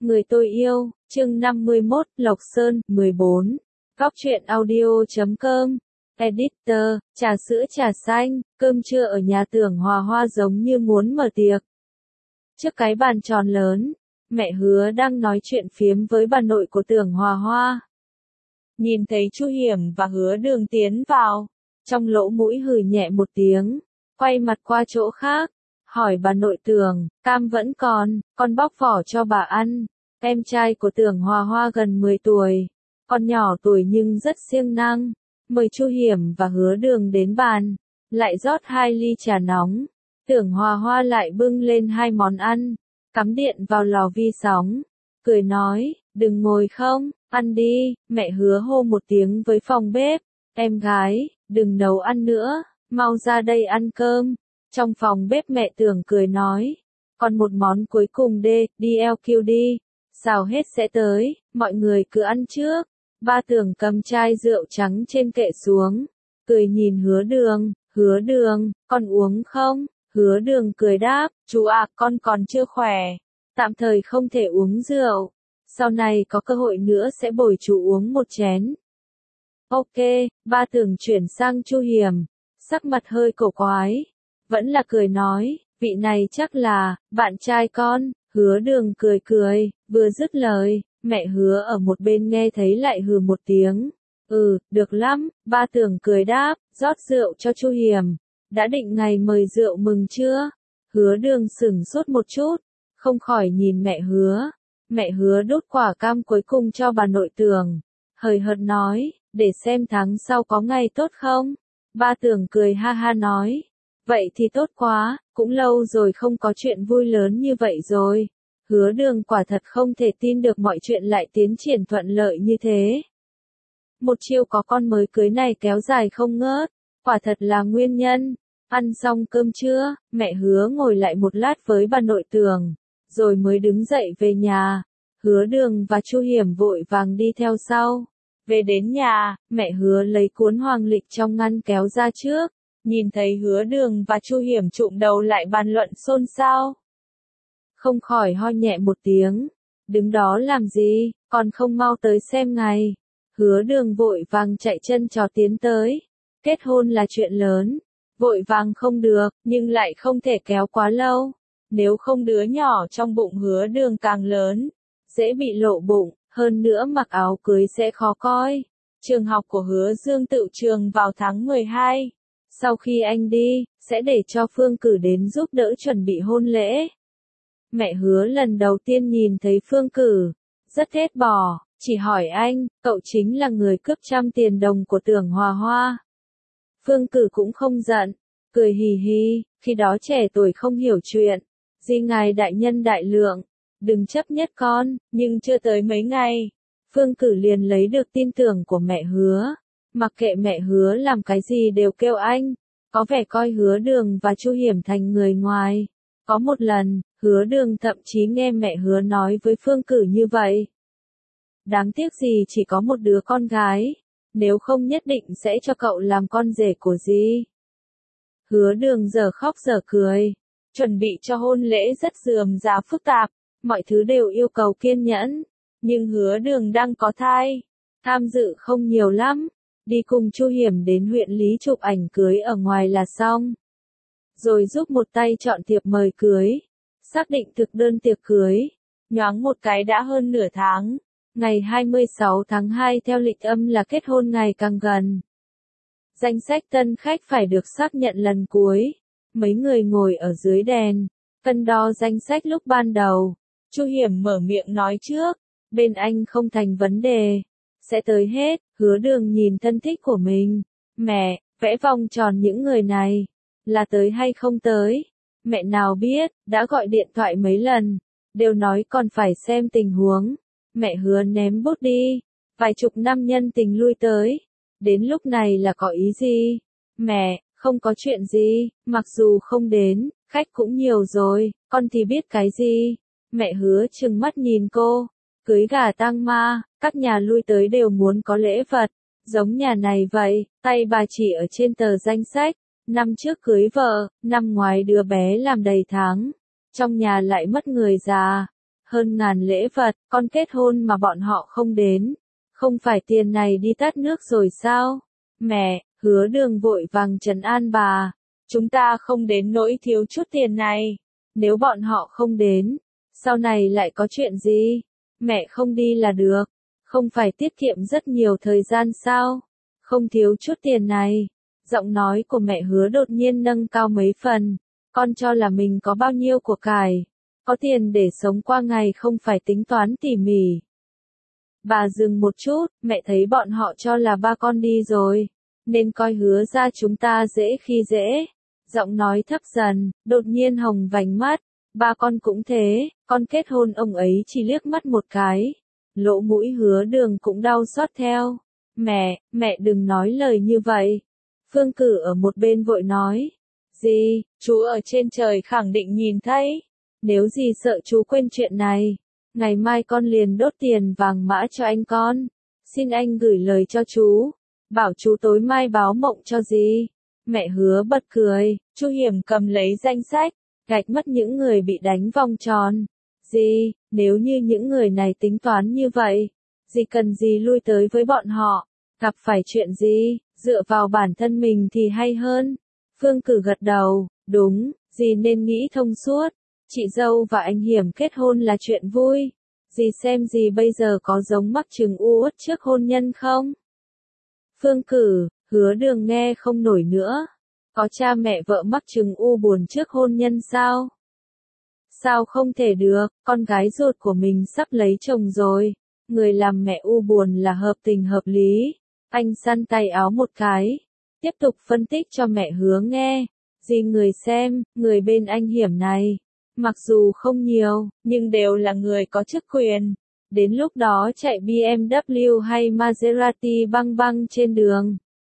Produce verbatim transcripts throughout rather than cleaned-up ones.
Người tôi yêu, chương năm mươi mốt, Lộc Sơn, mười bốn. Góc truyện audio chấm com. Editor, trà sữa trà xanh, cơm trưa ở nhà Tưởng Hòa Hoa giống như muốn mở tiệc. Trước cái bàn tròn lớn, mẹ Hứa đang nói chuyện phiếm với bà nội của Tưởng Hòa Hoa. Nhìn thấy Chu Hiểm và Hứa Đường tiến vào, trong lỗ mũi hừ nhẹ một tiếng, quay mặt qua chỗ khác, hỏi bà nội Tưởng, cam vẫn còn, con bóc vỏ cho bà ăn. Em trai của Tưởng Hòa Hoa gần mười tuổi, con nhỏ tuổi nhưng rất siêng năng, mời Chu Hiểm và Hứa Đường đến bàn, lại rót hai ly trà nóng. Tưởng Hòa Hoa lại bưng lên hai món ăn, cắm điện vào lò vi sóng, cười nói, đừng ngồi không, ăn đi. Mẹ Hứa hô một tiếng với phòng bếp, em gái, đừng nấu ăn nữa, mau ra đây ăn cơm. Trong phòng bếp mẹ Tưởng cười nói, còn một món cuối cùng đê, đi eo kiu đi, xào hết sẽ tới, mọi người cứ ăn trước. Ba Tưởng cầm chai rượu trắng trên kệ xuống, cười nhìn Hứa Đường, Hứa Đường, con uống không? Hứa Đường cười đáp, chú ạ, con còn chưa khỏe, tạm thời không thể uống rượu, sau này có cơ hội nữa sẽ bồi chú uống một chén. Ok, Ba Tưởng chuyển sang Chu Hiểm, sắc mặt hơi cổ quái, vẫn là cười nói, vị này chắc là bạn trai con. Hứa Đường cười cười, vừa dứt lời, mẹ Hứa ở một bên nghe thấy lại hừ một tiếng. Ừ, được lắm, Ba Tưởng cười đáp, rót rượu cho Chu Hiểm. Đã định ngày mời rượu mừng chưa? Hứa Đường sửng sốt một chút, không khỏi nhìn mẹ Hứa. Mẹ Hứa đốt quả cam cuối cùng cho bà nội Tưởng, hời hợt nói, để xem tháng sau có ngày tốt không? Ba Tưởng cười ha ha nói, vậy thì tốt quá, cũng lâu rồi không có chuyện vui lớn như vậy rồi. Hứa Đường quả thật không thể tin được mọi chuyện lại tiến triển thuận lợi như thế. Một chiêu có con mới cưới này kéo dài không ngớt, quả thật là nguyên nhân. Ăn xong cơm trưa, mẹ Hứa ngồi lại một lát với bà nội Tưởng, rồi mới đứng dậy về nhà. Hứa Đường và Chu Hiểm vội vàng đi theo sau. Về đến nhà, mẹ Hứa lấy cuốn hoàng lịch trong ngăn kéo ra trước, nhìn thấy Hứa Đường và Chu Hiểm chụm đầu lại bàn luận xôn xao. Không khỏi ho nhẹ một tiếng, đứng đó làm gì, còn không mau tới xem ngày. Hứa Đường vội vàng chạy chân trò tiến tới. Kết hôn là chuyện lớn, vội vàng không được, nhưng lại không thể kéo quá lâu. Nếu không đứa nhỏ trong bụng Hứa Đường càng lớn, dễ bị lộ bụng, hơn nữa mặc áo cưới sẽ khó coi. Trường học của Hứa Dương tựu trường vào tháng mười hai. Sau khi anh đi, sẽ để cho Phương Cử đến giúp đỡ chuẩn bị hôn lễ. Mẹ Hứa lần đầu tiên nhìn thấy Phương Cử, rất ghét bỏ, chỉ hỏi anh, cậu chính là người cướp trăm tiền đồng của Tưởng Hòa Hoa. Phương Cử cũng không giận, cười hì hì, khi đó trẻ tuổi không hiểu chuyện, di ngài đại nhân đại lượng, đừng chấp nhất con. Nhưng chưa tới mấy ngày, Phương Cử liền lấy được tin tưởng của mẹ Hứa, mặc kệ mẹ Hứa làm cái gì đều kêu anh, có vẻ coi Hứa Đường và Chu Hiểm thành người ngoài. Có một lần, Hứa Đường thậm chí nghe mẹ Hứa nói với Phương Cử như vậy. Đáng tiếc gì chỉ có một đứa con gái, nếu không nhất định sẽ cho cậu làm con rể của dì. Hứa Đường giờ khóc giờ cười, chuẩn bị cho hôn lễ rất rườm rà phức tạp, mọi thứ đều yêu cầu kiên nhẫn, nhưng Hứa Đường đang có thai, tham dự không nhiều lắm, đi cùng Chu Hiểm đến huyện Lý chụp ảnh cưới ở ngoài là xong. Rồi giúp một tay chọn thiệp mời cưới, xác định thực đơn tiệc cưới, nhoáng một cái đã hơn nửa tháng, ngày hai mươi sáu tháng hai theo lịch âm là kết hôn ngày càng gần. Danh sách tân khách phải được xác nhận lần cuối, mấy người ngồi ở dưới đèn, cân đo danh sách lúc ban đầu. Chu Hiểm mở miệng nói trước, bên anh không thành vấn đề, sẽ tới hết. Hứa Đường nhìn thân thích của mình, mẹ, vẽ vòng tròn những người này, là tới hay không tới? Mẹ nào biết, đã gọi điện thoại mấy lần, đều nói còn phải xem tình huống. Mẹ Hứa ném bút đi, vài chục năm nhân tình lui tới, đến lúc này là có ý gì? Mẹ, không có chuyện gì, mặc dù không đến, khách cũng nhiều rồi, con thì biết cái gì? Mẹ Hứa trừng mắt nhìn cô, cưới gà tang ma, các nhà lui tới đều muốn có lễ vật, giống nhà này vậy, tay bà chỉ ở trên tờ danh sách, năm trước cưới vợ, năm ngoái đứa bé làm đầy tháng, trong nhà lại mất người già, hơn ngàn lễ vật, con kết hôn mà bọn họ không đến. Không phải tiền này đi tắt nước rồi sao? Mẹ, Hứa Đường vội vàng trấn an bà. Chúng ta không đến nỗi thiếu chút tiền này. Nếu bọn họ không đến, sau này lại có chuyện gì? Mẹ không đi là được. Không phải tiết kiệm rất nhiều thời gian sao? Không thiếu chút tiền này. Giọng nói của mẹ Hứa đột nhiên nâng cao mấy phần. Con cho là mình có bao nhiêu của cải. Có tiền để sống qua ngày không phải tính toán tỉ mỉ. Bà dừng một chút, mẹ thấy bọn họ cho là ba con đi rồi. Nên coi Hứa ra chúng ta dễ khi dễ. Giọng nói thấp dần, đột nhiên hồng vành mắt. Ba con cũng thế, con kết hôn ông ấy chỉ liếc mắt một cái. Lỗ mũi Hứa Đường cũng đau xót theo. Mẹ, mẹ đừng nói lời như vậy. Phương Cử ở một bên vội nói. Gì, chú ở trên trời khẳng định nhìn thấy. Nếu gì sợ chú quên chuyện này. Ngày mai con liền đốt tiền vàng mã cho anh con. Xin anh gửi lời cho chú. Bảo chú tối mai báo mộng cho gì. Mẹ Hứa bật cười. Chu Hiểm cầm lấy danh sách. Gạch mất những người bị đánh vòng tròn. Gì, nếu như những người này tính toán như vậy. Gì cần gì lui tới với bọn họ. Gặp phải chuyện gì, dựa vào bản thân mình thì hay hơn. Phương Cử gật đầu. Đúng, dì nên nghĩ thông suốt. Chị dâu và anh Hiểm kết hôn là chuyện vui. Dì xem dì bây giờ có giống mắc chứng u uất trước hôn nhân không? Phương Cử, Hứa Đường nghe không nổi nữa. Có cha mẹ vợ mắc chứng u buồn trước hôn nhân sao? Sao không thể được, con gái ruột của mình sắp lấy chồng rồi. Người làm mẹ u buồn là hợp tình hợp lý. Anh săn tay áo một cái. Tiếp tục phân tích cho mẹ Hứa nghe. Dì người xem, người bên anh Hiểm này. Mặc dù không nhiều, nhưng đều là người có chức quyền. Đến lúc đó chạy bê em vê hay Maserati băng băng trên đường.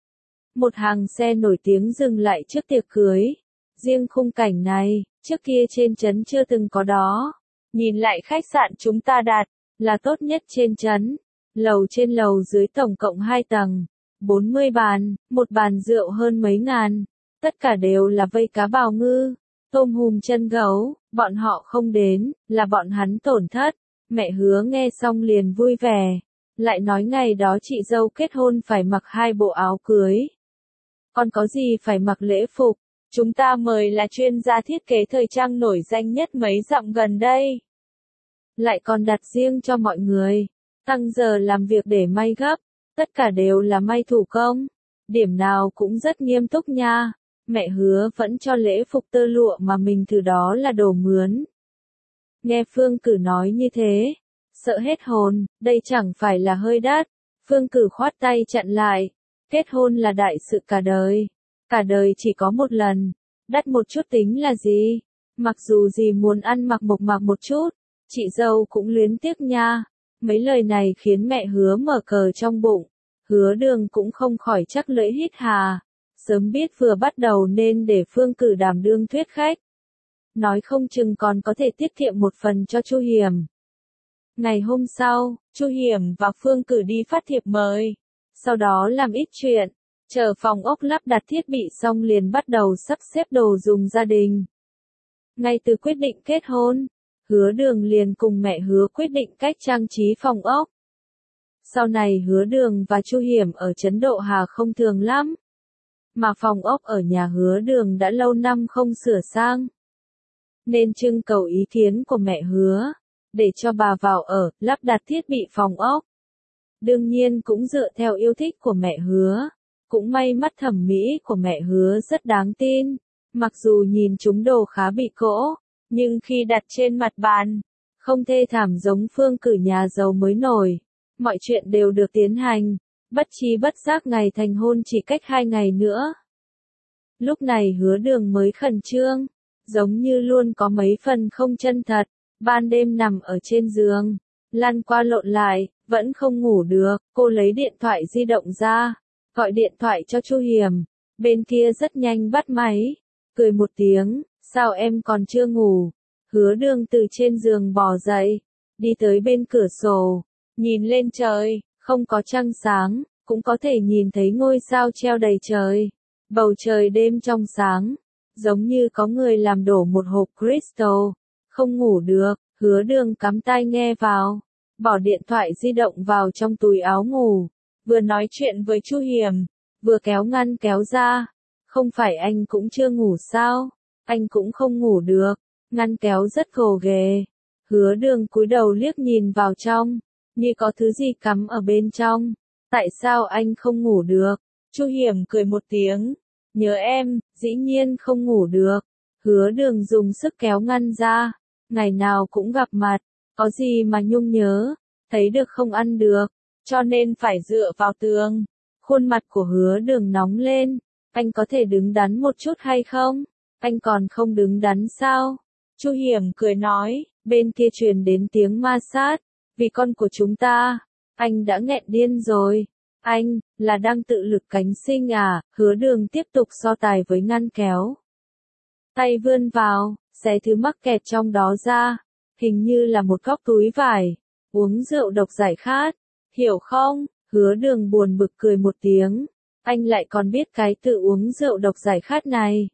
Một hàng xe nổi tiếng dừng lại trước tiệc cưới. Riêng khung cảnh này, trước kia trên trấn chưa từng có đó. Nhìn lại khách sạn chúng ta đặt, là tốt nhất trên trấn. Lầu trên lầu dưới tổng cộng hai tầng. bốn mươi bàn, một bàn rượu hơn mấy ngàn. Tất cả đều là vây cá bào ngư, tôm hùm chân gấu. Bọn họ không đến, là bọn hắn tổn thất. Mẹ Hứa nghe xong liền vui vẻ. Lại nói ngày đó chị dâu kết hôn phải mặc hai bộ áo cưới. Còn có gì phải mặc lễ phục. Chúng ta mời là chuyên gia thiết kế thời trang nổi danh nhất mấy dặm gần đây. Lại còn đặt riêng cho mọi người. Tăng giờ làm việc để may gấp. Tất cả đều là may thủ công. Điểm nào cũng rất nghiêm túc nha. Mẹ Hứa vẫn cho lễ phục tơ lụa mà mình thử đó là đồ mướn. Nghe Phương Cử nói như thế, sợ hết hồn, đây chẳng phải là hơi đắt. Phương Cử khoát tay chặn lại. Kết hôn là đại sự cả đời. Cả đời chỉ có một lần. Đắt một chút tính là gì? Mặc dù gì muốn ăn mặc mộc mạc một chút, chị dâu cũng luyến tiếc nha. Mấy lời này khiến mẹ Hứa mở cờ trong bụng. Hứa Đường cũng không khỏi chắc lưỡi hít hà. Sớm biết vừa bắt đầu nên để Phương Cử đảm đương thuyết khách. Nói không chừng còn có thể tiết kiệm một phần cho Chu Hiểm. Ngày hôm sau, Chu Hiểm và Phương Cử đi phát thiệp mời. Sau đó làm ít chuyện. Chờ phòng ốc lắp đặt thiết bị xong liền bắt đầu sắp xếp đồ dùng gia đình. Ngay từ quyết định kết hôn, Hứa Đường liền cùng mẹ Hứa quyết định cách trang trí phòng ốc. Sau này Hứa Đường và Chu Hiểm ở trấn Độ Hà không thường lắm. Mà phòng ốc ở nhà Hứa Đường đã lâu năm không sửa sang. Nên trưng cầu ý kiến của mẹ Hứa, để cho bà vào ở, lắp đặt thiết bị phòng ốc. Đương nhiên cũng dựa theo yêu thích của mẹ Hứa. Cũng may mắt thẩm mỹ của mẹ Hứa rất đáng tin. Mặc dù nhìn chúng đồ khá bị cỗ, nhưng khi đặt trên mặt bàn, không thê thảm giống Phương Cử nhà giàu mới nổi. Mọi chuyện đều được tiến hành. Bất chi bất giác ngày thành hôn chỉ cách hai ngày nữa. Lúc này Hứa Đường mới khẩn trương, giống như luôn có mấy phần không chân thật. Ban đêm nằm ở trên giường, lăn qua lộn lại, vẫn không ngủ được. Cô lấy điện thoại di động ra, gọi điện thoại cho Chu Hiểm. Bên kia rất nhanh bắt máy, cười một tiếng, sao em còn chưa ngủ? Hứa Đường từ trên giường bò dậy, đi tới bên cửa sổ, nhìn lên trời, không có trăng sáng, cũng có thể nhìn thấy ngôi sao treo đầy trời. Bầu trời đêm trong sáng, giống như có người làm đổ một hộp crystal. Không ngủ được, Hứa Đường cắm tai nghe vào, bỏ điện thoại di động vào trong túi áo ngủ, vừa nói chuyện với Chu Hiểm, vừa kéo ngăn kéo ra. Không phải anh cũng chưa ngủ sao? Anh cũng không ngủ được. Ngăn kéo rất gồ ghề. Hứa Đường cúi đầu liếc nhìn vào trong, như có thứ gì cắm ở bên trong. Tại sao anh không ngủ được? Chu Hiểm cười một tiếng. Nhớ em, dĩ nhiên không ngủ được. Hứa Đường dùng sức kéo ngăn ra. Ngày nào cũng gặp mặt, có gì mà nhung nhớ, thấy được không ăn được, cho nên phải dựa vào tường. Khuôn mặt của Hứa Đường nóng lên. Anh có thể đứng đắn một chút hay không? Anh còn không đứng đắn sao? Chu Hiểm cười nói, bên kia truyền đến tiếng ma sát. Vì con của chúng ta, anh đã nghẹn điên rồi. Anh, là đang tự lực cánh sinh à? Hứa Đường tiếp tục so tài với ngăn kéo. Tay vươn vào, xé thứ mắc kẹt trong đó ra. Hình như là một góc túi vải. Uống rượu độc giải khát. Hiểu không? Hứa Đường buồn bực cười một tiếng. Anh lại còn biết cái tự uống rượu độc giải khát này.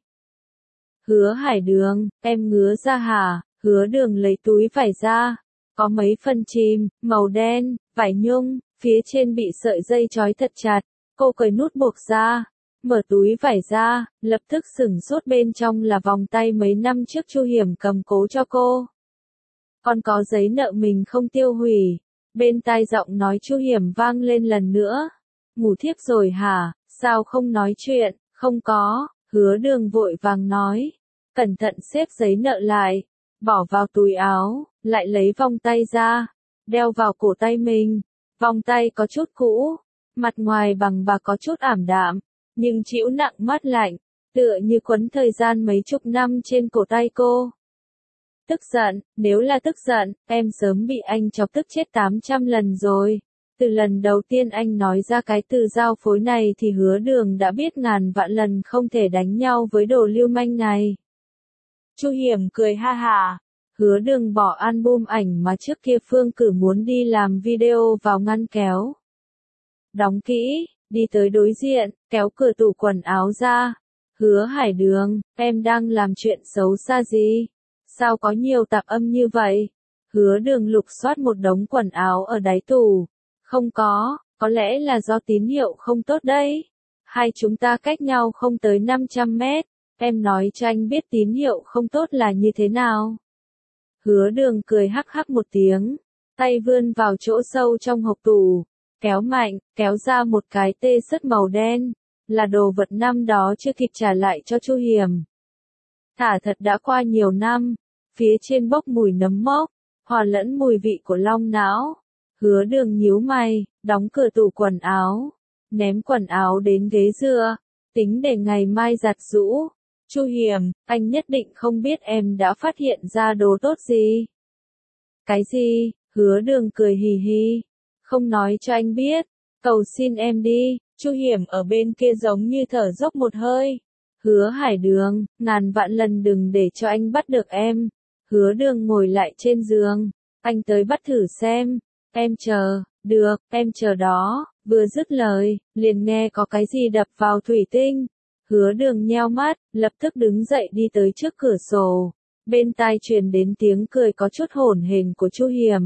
Hứa Hải Đường, em ngứa ra hả? Hứa Đường lấy túi vải ra. Có mấy phần chìm, màu đen, vải nhung, phía trên bị sợi dây trói thật chặt. Cô cởi nút buộc ra, mở túi vải ra, lập tức sửng sốt bên trong là vòng tay mấy năm trước Chu Hiểm cầm cố cho cô. Còn có giấy nợ mình không tiêu hủy. Bên tai giọng nói Chu Hiểm vang lên lần nữa. Ngủ thiếp rồi hả? Sao không nói chuyện? Không có. Hứa Đường vội vàng nói. Cẩn thận xếp giấy nợ lại. Bỏ vào túi áo. Lại lấy vòng tay ra. Đeo vào cổ tay mình. Vòng tay có chút cũ. Mặt ngoài bằng bạc có chút ảm đạm. Nhưng chịu nặng mát lạnh. Tựa như quấn thời gian mấy chục năm trên cổ tay cô. Tức giận, nếu là tức giận, em sớm bị anh chọc tức chết tám trăm lần rồi. Từ lần đầu tiên anh nói ra cái từ giao phối này thì Hứa Đường đã biết ngàn vạn lần không thể đánh nhau với đồ lưu manh này. Chu Hiểm cười ha hả. Hứa Đường bỏ album ảnh mà trước kia Phương Cử muốn đi làm video vào ngăn kéo. Đóng kỹ, đi tới đối diện, kéo cửa tủ quần áo ra. Hứa Hải Đường, em đang làm chuyện xấu xa gì? Sao có nhiều tạp âm như vậy? Hứa Đường lục soát một đống quần áo ở đáy tủ. Không có, có lẽ là do tín hiệu không tốt đấy. Hai chúng ta cách nhau không tới năm trăm mét. Em nói cho anh biết tín hiệu không tốt là như thế nào. Hứa Đường cười hắc hắc một tiếng. Tay vươn vào chỗ sâu trong hộc tủ. Kéo mạnh, kéo ra một cái tê sất màu đen. Là đồ vật năm đó chưa kịp trả lại cho Chu Hiểm. Thả thật đã qua nhiều năm. Phía trên bốc mùi nấm mốc. Hòa lẫn mùi vị của long não. Hứa Đường nhíu mày, đóng cửa tủ quần áo, ném quần áo đến ghế dựa, tính để ngày mai giặt giũ. Chu Hiểm, anh nhất định không biết em đã phát hiện ra đồ tốt gì. Cái gì? Hứa Đường cười hì hì. Không nói cho anh biết, cầu xin em đi. Chu Hiểm ở bên kia giống như thở dốc một hơi. Hứa Hải Đường, ngàn vạn lần đừng để cho anh bắt được em. Hứa Đường ngồi lại trên giường, anh tới bắt thử xem. Em chờ, được, em chờ đó. Vừa dứt lời, liền nghe có cái gì đập vào thủy tinh. Hứa Đường nheo mắt, lập tức đứng dậy đi tới trước cửa sổ. Bên tai truyền đến tiếng cười có chút hổn hển của Chu Hiểm.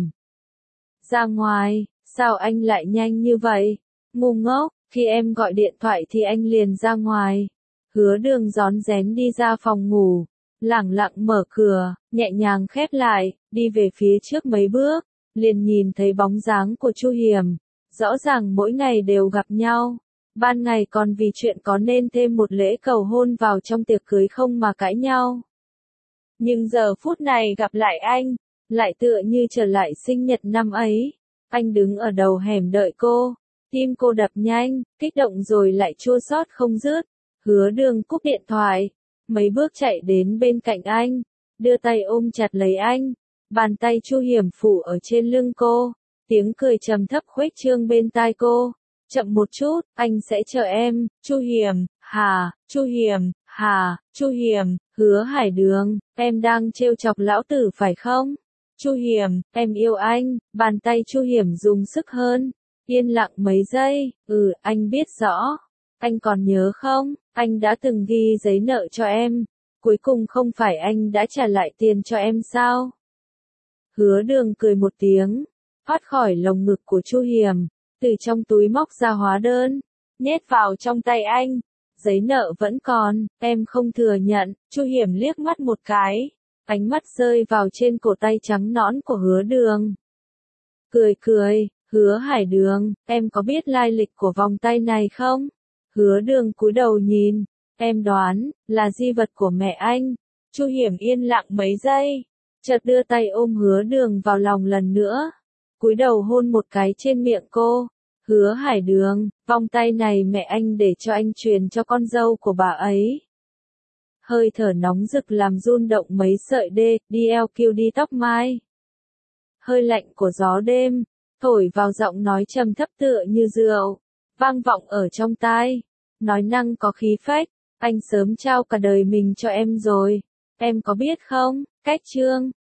Ra ngoài, sao anh lại nhanh như vậy? Ngu ngốc, khi em gọi điện thoại thì anh liền ra ngoài. Hứa Đường rón rén đi ra phòng ngủ, lẳng lặng mở cửa, nhẹ nhàng khép lại, đi về phía trước mấy bước. Liền nhìn thấy bóng dáng của Chu Hiểm. Rõ ràng mỗi ngày đều gặp nhau. Ban ngày còn vì chuyện có nên thêm một lễ cầu hôn vào trong tiệc cưới không mà cãi nhau. Nhưng giờ phút này gặp lại anh, lại tựa như trở lại sinh nhật năm ấy. Anh đứng ở đầu hẻm đợi cô. Tim cô đập nhanh, kích động rồi lại chua xót không dứt. Hứa Đường cúp điện thoại. Mấy bước chạy đến bên cạnh anh. Đưa tay ôm chặt lấy anh. Bàn tay Chu Hiểm phủ ở trên lưng cô. Tiếng cười trầm thấp khuếch trương bên tai cô. Chậm một chút, anh sẽ chờ em. Chu Hiểm, hà, Chu Hiểm, hà, Chu Hiểm, Hứa Hải Đường, em đang trêu chọc lão tử phải không? Chu Hiểm, em yêu anh. Bàn tay Chu Hiểm dùng sức hơn. Yên lặng mấy giây. Ừ, anh biết rõ. Anh còn nhớ không? Anh đã từng ghi giấy nợ cho em. Cuối cùng không phải anh đã trả lại tiền cho em sao? Hứa Đường cười một tiếng, thoát khỏi lồng ngực của Chu Hiểm, từ trong túi móc ra hóa đơn, nhét vào trong tay anh. Giấy nợ vẫn còn, em không thừa nhận. Chu Hiểm liếc mắt một cái, ánh mắt rơi vào trên cổ tay trắng nõn của Hứa Đường. Cười cười, Hứa Hải Đường, em có biết lai lịch của vòng tay này không? Hứa Đường cúi đầu nhìn, em đoán, là di vật của mẹ anh. Chu Hiểm yên lặng mấy giây, chợt đưa tay ôm Hứa Đường vào lòng lần nữa, cúi đầu hôn một cái trên miệng cô. Hứa Hải Đường, vòng tay này mẹ anh để cho anh truyền cho con dâu của bà ấy. Hơi thở nóng rực làm run động mấy sợi đê, đi eo kiêu đi tóc mai. Hơi lạnh của gió đêm, thổi vào giọng nói trầm thấp tựa như rượu, vang vọng ở trong tai. Nói năng có khí phách, anh sớm trao cả đời mình cho em rồi. Em có biết không, cách chương